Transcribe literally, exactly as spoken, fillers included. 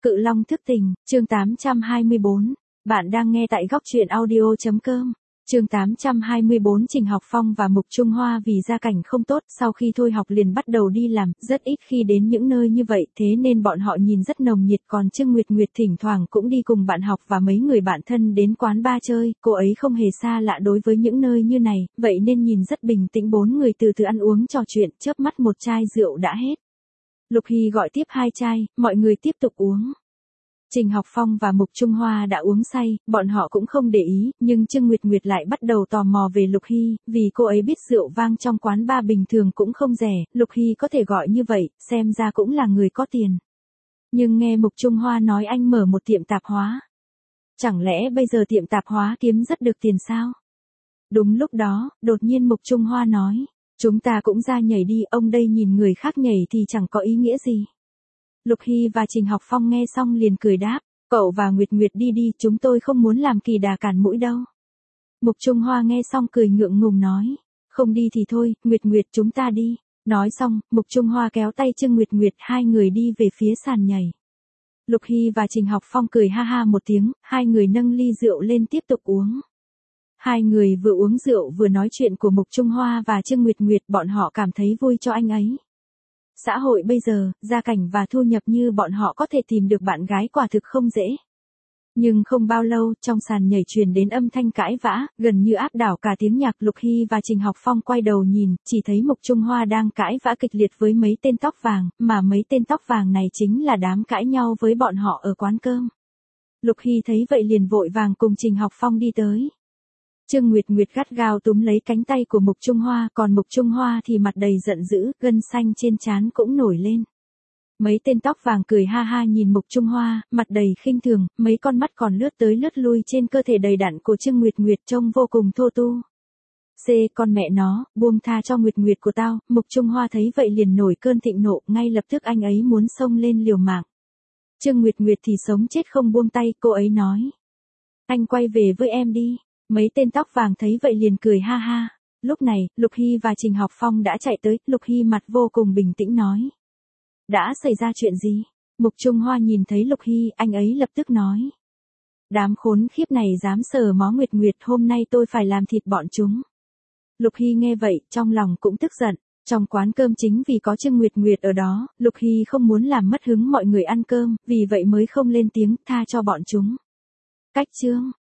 Cự Long thức tỉnh, chương tám trăm hai mươi bốn. Bạn đang nghe tại góc truyện audio.com. Chương tám trăm hai mươi bốn. Trình Học Phong và Mục Trung Hoa vì gia cảnh không tốt, sau khi thôi học liền bắt đầu đi làm, rất ít khi đến những nơi như vậy, thế nên bọn họ nhìn rất nồng nhiệt, còn Trương Nguyệt Nguyệt thỉnh thoảng cũng đi cùng bạn học và mấy người bạn thân đến quán bar chơi, cô ấy không hề xa lạ đối với những nơi như này, vậy nên nhìn rất bình tĩnh. Bốn người từ từ ăn uống trò chuyện, chớp mắt một chai rượu đã hết. Lục Hy gọi tiếp hai chai, mọi người tiếp tục uống. Trình Học Phong và Mục Trung Hoa đã uống say, bọn họ cũng không để ý, nhưng Trương Nguyệt Nguyệt lại bắt đầu tò mò về Lục Hy, vì cô ấy biết rượu vang trong quán bar bình thường cũng không rẻ, Lục Hy có thể gọi như vậy, xem ra cũng là người có tiền. Nhưng nghe Mục Trung Hoa nói anh mở một tiệm tạp hóa. Chẳng lẽ bây giờ tiệm tạp hóa kiếm rất được tiền sao? Đúng lúc đó, đột nhiên Mục Trung Hoa nói, chúng ta cũng ra nhảy đi, ông đây nhìn người khác nhảy thì chẳng có ý nghĩa gì. Lục Hy và Trình Học Phong nghe xong liền cười đáp, cậu và Nguyệt Nguyệt đi đi, chúng tôi không muốn làm kỳ đà cản mũi đâu. Mục Trung Hoa nghe xong cười ngượng ngùng nói, không đi thì thôi, Nguyệt Nguyệt chúng ta đi. Nói xong, Mục Trung Hoa kéo tay Trương Nguyệt Nguyệt, hai người đi về phía sàn nhảy. Lục Hy và Trình Học Phong cười ha ha một tiếng, hai người nâng ly rượu lên tiếp tục uống. Hai người vừa uống rượu vừa nói chuyện của Mục Trung Hoa và Trương Nguyệt Nguyệt, bọn họ cảm thấy vui cho anh ấy. Xã hội bây giờ, gia cảnh và thu nhập như bọn họ có thể tìm được bạn gái quả thực không dễ. Nhưng không bao lâu, trong sàn nhảy truyền đến âm thanh cãi vã, gần như áp đảo cả tiếng nhạc. Lục Hy và Trình Học Phong quay đầu nhìn, chỉ thấy Mục Trung Hoa đang cãi vã kịch liệt với mấy tên tóc vàng, mà mấy tên tóc vàng này chính là đám cãi nhau với bọn họ ở quán cơm. Lục Hy thấy vậy liền vội vàng cùng Trình Học Phong đi tới. Trương Nguyệt Nguyệt gắt gao túm lấy cánh tay của Mục Trung Hoa, còn Mục Trung Hoa thì mặt đầy giận dữ, gân xanh trên trán cũng nổi lên. Mấy tên tóc vàng cười ha ha nhìn Mục Trung Hoa, mặt đầy khinh thường, mấy con mắt còn lướt tới lướt lui trên cơ thể đầy đặn của Trương Nguyệt Nguyệt trông vô cùng thô tu. C con mẹ nó, buông tha cho Nguyệt Nguyệt của tao. Mục Trung Hoa thấy vậy liền nổi cơn thịnh nộ, ngay lập tức anh ấy muốn xông lên liều mạng. Trương Nguyệt Nguyệt thì sống chết không buông tay, cô ấy nói, anh quay về với em đi. Mấy tên tóc vàng thấy vậy liền cười ha ha. Lúc này, Lục Hy và Trình Học Phong đã chạy tới, Lục Hy mặt vô cùng bình tĩnh nói, đã xảy ra chuyện gì? Mục Trung Hoa nhìn thấy Lục Hy, anh ấy lập tức nói, đám khốn khiếp này dám sờ mó Nguyệt Nguyệt, hôm nay tôi phải làm thịt bọn chúng. Lục Hy nghe vậy, trong lòng cũng tức giận. Trong quán cơm chính vì có Trương Nguyệt Nguyệt ở đó, Lục Hy không muốn làm mất hứng mọi người ăn cơm, vì vậy mới không lên tiếng, tha cho bọn chúng. Cách chương